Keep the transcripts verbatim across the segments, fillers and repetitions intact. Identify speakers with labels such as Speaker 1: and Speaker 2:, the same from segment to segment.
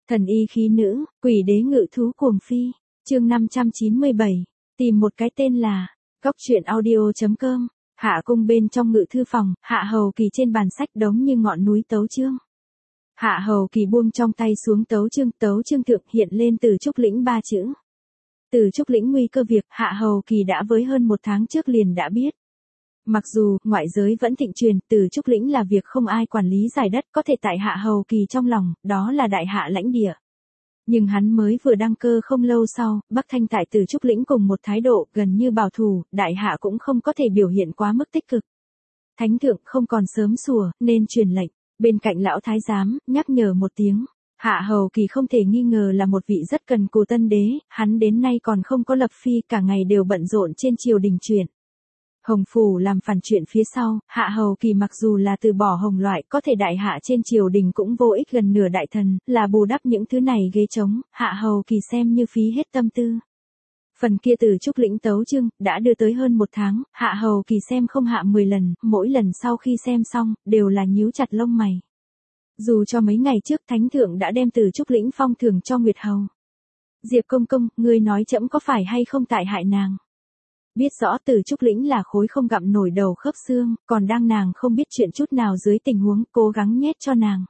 Speaker 1: Thần y khí nữ, quỷ đế ngự thú cuồng phi. Chương năm trăm chín mươi bảy. Tìm một cái tên là Góc truyện audio chấm com. Hạ cung bên trong ngự thư phòng, Hạ Hầu Kỳ trên bàn sách đống như ngọn núi tấu chương. Hạ Hầu Kỳ buông trong tay xuống tấu chương, tấu chương thượng hiện lên Từ Trúc Lĩnh ba chữ. Từ Trúc Lĩnh nguy cơ việc, Hạ Hầu Kỳ đã với hơn một tháng trước liền đã biết. Mặc dù, ngoại giới vẫn thịnh truyền, Từ Trúc Lĩnh là việc không ai quản lý giải đất, có thể tại Hạ Hầu Kỳ trong lòng, đó là đại hạ lãnh địa. Nhưng hắn mới vừa đăng cơ không lâu sau, Bắc Thanh tại Từ Trúc Lĩnh cùng một thái độ gần như bảo thủ, đại hạ cũng không có thể biểu hiện quá mức tích cực. Thánh thượng không còn sớm sủa, nên truyền lệnh. Bên cạnh lão thái giám, nhắc nhở một tiếng. Hạ Hầu Kỳ không thể nghi ngờ là một vị rất cần cù tân đế, hắn đến nay còn không có lập phi, cả ngày đều bận rộn trên triều đình chuyện. Hồng Phủ làm phản chuyện phía sau, Hạ Hầu Kỳ mặc dù là từ bỏ hồng loại, có thể đại hạ trên triều đình cũng vô ích gần nửa đại thần, là bù đắp những thứ này ghế trống, Hạ Hầu Kỳ xem như phí hết tâm tư. Phần kia Từ Trúc Lĩnh tấu chương, đã đưa tới hơn một tháng, Hạ Hầu Kỳ xem không hạ mười lần, mỗi lần sau khi xem xong, đều là nhíu chặt lông mày. Dù cho mấy ngày trước Thánh Thượng đã đem Từ Trúc Lĩnh phong thưởng cho Nguyệt Hầu. Diệp công công, ngươi nói trẫm có phải hay không tại hại nàng? Biết rõ Từ Trúc Lĩnh là khối không gặm nổi đầu khớp xương, còn đang nàng không biết chuyện chút nào dưới tình huống cố gắng nhét cho nàng.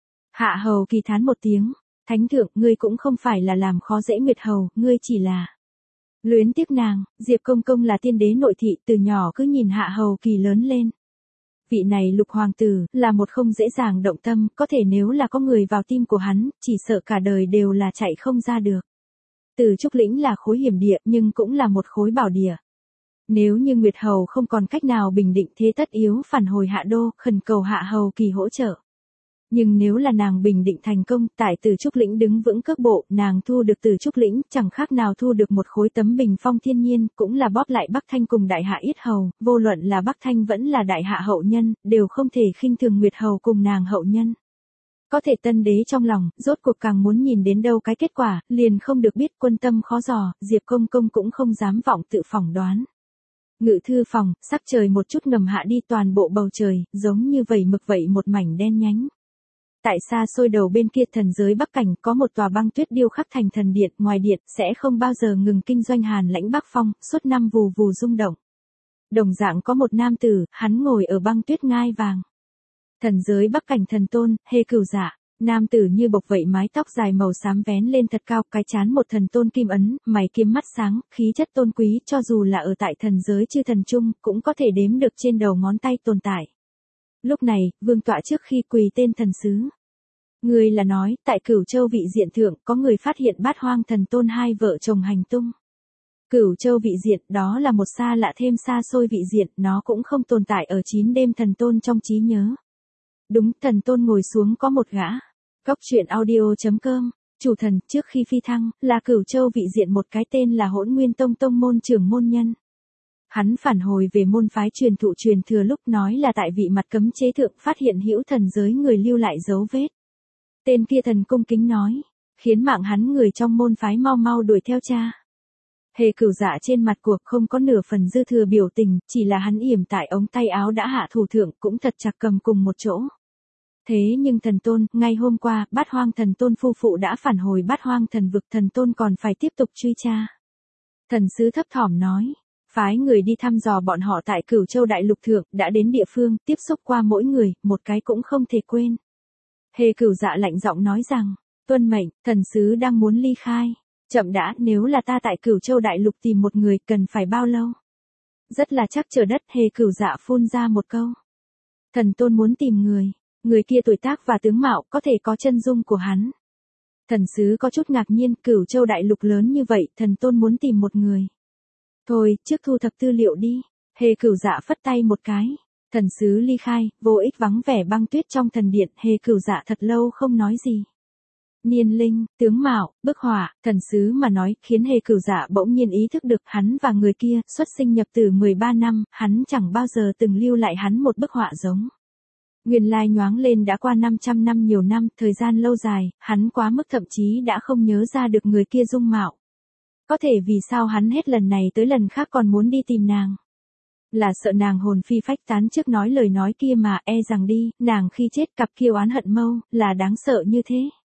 Speaker 1: Hạ Hầu Kỳ thán một tiếng, Thánh Thượng, ngươi cũng không phải là làm khó dễ Nguyệt Hầu, ngươi chỉ là luyến tiếc nàng. Diệp công công là tiên đế nội thị, từ nhỏ cứ nhìn Hạ Hầu Kỳ lớn lên. Vị này lục hoàng tử, là một không dễ dàng động tâm, có thể nếu là có người vào tim của hắn, chỉ sợ cả đời đều là chạy không ra được. Từ Trúc Lĩnh là khối hiểm địa, nhưng cũng là một khối bảo địa. Nếu như Nguyệt Hầu không còn cách nào bình định thế tất yếu phản hồi Hạ Đô, khẩn cầu Hạ Hầu Kỳ hỗ trợ. Nhưng nếu là nàng bình định thành công, tại Từ Trúc Lĩnh đứng vững cước bộ, nàng thu được Từ Trúc Lĩnh, chẳng khác nào thu được một khối tấm bình phong thiên nhiên, cũng là bóp lại Bắc Thanh cùng đại hạ yết hầu, vô luận là Bắc Thanh vẫn là đại hạ hậu nhân, đều không thể khinh thường Nguyệt Hầu cùng nàng hậu nhân. Có thể tân đế trong lòng, rốt cuộc càng muốn nhìn đến đâu cái kết quả, liền không được biết, quân tâm khó dò, Diệp công công cũng không dám vọng tự phỏng đoán. Ngự thư phòng, sắc trời một chút ngầm hạ đi, toàn bộ bầu trời, giống như vẩy mực vậy một mảnh đen nhánh. Tại xa xôi đầu bên kia thần giới Bắc Cảnh, có một tòa băng tuyết điêu khắc thành thần điện, ngoài điện, sẽ không bao giờ ngừng kinh doanh hàn lãnh bắc phong, suốt năm vù vù rung động. Đồng dạng có một nam tử, hắn ngồi ở băng tuyết ngai vàng. Thần giới Bắc Cảnh thần tôn, Hê Cửu Dạ. Nam tử như bộc vậy, mái tóc dài màu xám vén lên thật cao, cái trán một thần tôn kim ấn, mày kiếm mắt sáng, khí chất tôn quý, cho dù là ở tại thần giới chư thần chung, cũng có thể đếm được trên đầu ngón tay tồn tại. Lúc này, vương tọa trước khi quỳ tên thần sứ. Người là nói, tại Cửu Châu vị diện thượng, có người phát hiện Bát Hoang thần tôn hai vợ chồng hành tung. Cửu Châu vị diện, đó là một xa lạ thêm xa xôi vị diện, nó cũng không tồn tại ở chín đêm thần tôn trong trí nhớ. Đúng, thần tôn ngồi xuống có một gã. Góc truyện audio chấm com. Chủ thần, trước khi phi thăng, là Cửu Châu vị diện một cái tên là Hỗn Nguyên Tông tông môn trưởng môn nhân. Hắn phản hồi về môn phái truyền thụ truyền thừa lúc nói là tại vị mặt cấm chế thượng phát hiện hữu thần giới người lưu lại dấu vết. Tên kia thần cung kính nói, khiến mạng hắn người trong môn phái mau mau đuổi theo cha. Hề Cửu Dạ trên mặt cuộc không có nửa phần dư thừa biểu tình, chỉ là hắn yểm tại ống tay áo đã hạ thủ thượng, cũng thật chặt cầm cùng một chỗ. Thế nhưng thần tôn, ngay hôm qua, Bát Hoang thần tôn phu phụ đã phản hồi Bát Hoang thần vực, thần tôn còn phải tiếp tục truy tra. Thần sứ thấp thỏm nói, phái người đi thăm dò bọn họ tại Cửu Châu đại lục thượng, đã đến địa phương, tiếp xúc qua mỗi người, một cái cũng không thể quên. Hề Cửu Dạ lạnh giọng nói rằng, tuân mệnh, thần sứ đang muốn ly khai. Chậm đã, nếu là ta tại Cửu Châu đại lục tìm một người, cần phải bao lâu? Rất là chắc chờ đất. Hề Cửu Dạ phun ra một câu. Thần tôn muốn tìm người. Người kia tuổi tác và tướng mạo, có thể có chân dung của hắn. Thần sứ có chút ngạc nhiên, Cửu Châu đại lục lớn như vậy, thần tôn muốn tìm một người. Thôi, trước thu thập tư liệu đi. Hề Cửu Dạ phất tay một cái. Thần sứ ly khai, vô ích vắng vẻ băng tuyết trong thần điện. Hề Cửu Dạ thật lâu không nói gì. Niên linh, tướng mạo, bức họa, thần sứ mà nói, khiến Hề Cửu Dạ bỗng nhiên ý thức được hắn và người kia, xuất sinh nhập tử mười ba năm, hắn chẳng bao giờ từng lưu lại hắn một bức họa giống. Nguyên lai nhoáng lên đã qua năm trăm năm, nhiều năm, thời gian lâu dài, hắn quá mức thậm chí đã không nhớ ra được người kia dung mạo. Có thể vì sao hắn hết lần này tới lần khác còn muốn đi tìm nàng? Là sợ nàng hồn phi phách tán trước nói lời nói kia mà, e rằng đi, nàng khi chết cặp kiêu oán hận mâu, là đáng sợ như thế.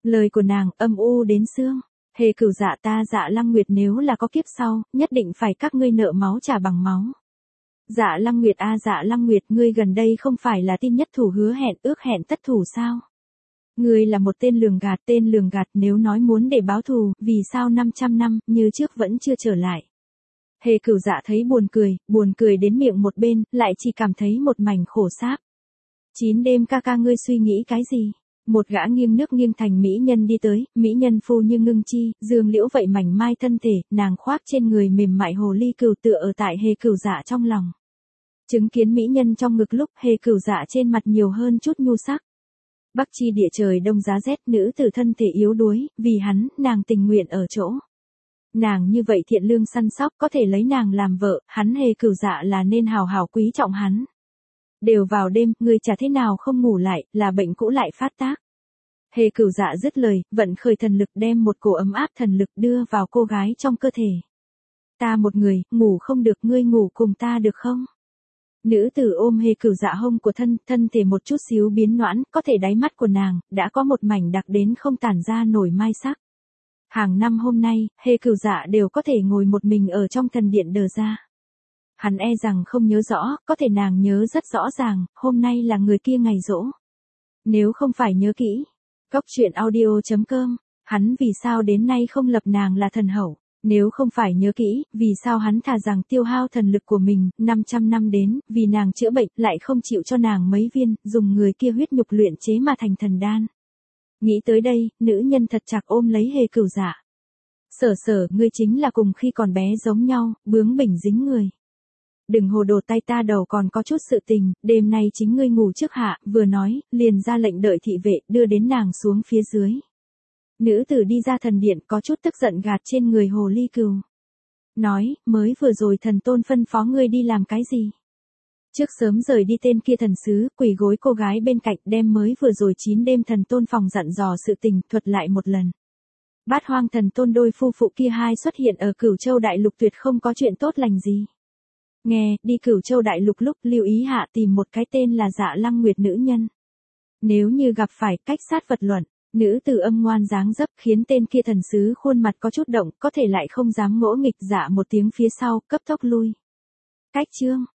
Speaker 1: Lời của nàng âm u đến xương. Hề Cửu Dạ ta Dạ Lăng Nguyệt nếu là có kiếp sau, nhất định phải các ngươi nợ máu trả bằng máu. Dạ Lăng Nguyệt a Dạ Lăng Nguyệt, ngươi gần đây không phải là tin nhất thủ hứa hẹn ước hẹn tất thủ sao? Ngươi là một tên lường gạt, tên lường gạt, nếu nói muốn để báo thù, vì sao năm trăm năm, như trước vẫn chưa trở lại. Hề Cửu Dạ thấy buồn cười, buồn cười đến miệng một bên, lại chỉ cảm thấy một mảnh khổ sáp. Chín đêm ca ca ngươi suy nghĩ cái gì? Một gã nghiêng nước nghiêng thành mỹ nhân đi tới, mỹ nhân phu như ngưng chi, dương liễu vậy mảnh mai thân thể, nàng khoác trên người mềm mại hồ ly cừu tựa ở tại Hề Cửu Dạ trong lòng. Chứng kiến mỹ nhân trong ngực lúc Hề Cửu Dạ trên mặt nhiều hơn chút nhu sắc. Bắc chi địa trời đông giá rét, nữ tử thân thể yếu đuối, vì hắn, nàng tình nguyện ở chỗ. Nàng như vậy thiện lương săn sóc, có thể lấy nàng làm vợ, hắn Hề Cửu Dạ là nên hào hào quý trọng hắn. Đều vào đêm, ngươi chả thế nào không ngủ lại, là bệnh cũ lại phát tác. Hề Cửu Dạ dứt lời, vận khởi thần lực đem một cổ ấm áp thần lực đưa vào cô gái trong cơ thể. Ta một người, ngủ không được, ngươi ngủ cùng ta được không? Nữ tử ôm Hề Cửu Dạ hông của thân, thân thể một chút xíu biến noãn, có thể đáy mắt của nàng, đã có một mảnh đặc đến không tản ra nổi mai sắc. Hàng năm hôm nay, Hề Cửu Dạ đều có thể ngồi một mình ở trong thần điện đờ ra. Hắn e rằng không nhớ rõ, có thể nàng nhớ rất rõ ràng, hôm nay là người kia ngày giỗ. Nếu không phải nhớ kỹ, Góc truyện audio chấm com, hắn vì sao đến nay không lập nàng là thần hậu, nếu không phải nhớ kỹ, vì sao hắn thà rằng tiêu hao thần lực của mình, năm trăm năm đến, vì nàng chữa bệnh, lại không chịu cho nàng mấy viên, dùng người kia huyết nhục luyện chế mà thành thần đan. Nghĩ tới đây, nữ nhân thật chặt ôm lấy Hề Cửu Dạ. Sở sở, ngươi chính là cùng khi còn bé giống nhau, bướng bỉnh dính người. Đừng hồ đồ, tay ta đầu còn có chút sự tình, đêm nay chính ngươi ngủ trước hạ, vừa nói, liền ra lệnh đợi thị vệ, đưa đến nàng xuống phía dưới. Nữ tử đi ra thần điện có chút tức giận gạt trên người hồ ly cừu. Nói, mới vừa rồi thần tôn phân phó ngươi đi làm cái gì? Trước sớm rời đi tên kia thần sứ, quỳ gối cô gái bên cạnh đem mới vừa rồi chín đêm thần tôn phòng dặn dò sự tình thuật lại một lần. Bát hoang thần tôn đôi phu phụ kia hai xuất hiện ở Cửu Châu Đại Lục tuyệt không có chuyện tốt lành gì. Nghe, đi Cửu Châu Đại Lục lúc lưu ý hạ tìm một cái tên là Dạ Lăng Nguyệt nữ nhân. Nếu như gặp phải cách sát vật luận, nữ tử âm ngoan dáng dấp khiến tên kia thần sứ khuôn mặt có chút động, có thể lại không dám ngỗ nghịch, dạ một tiếng phía sau, cấp tốc lui. Cách chương.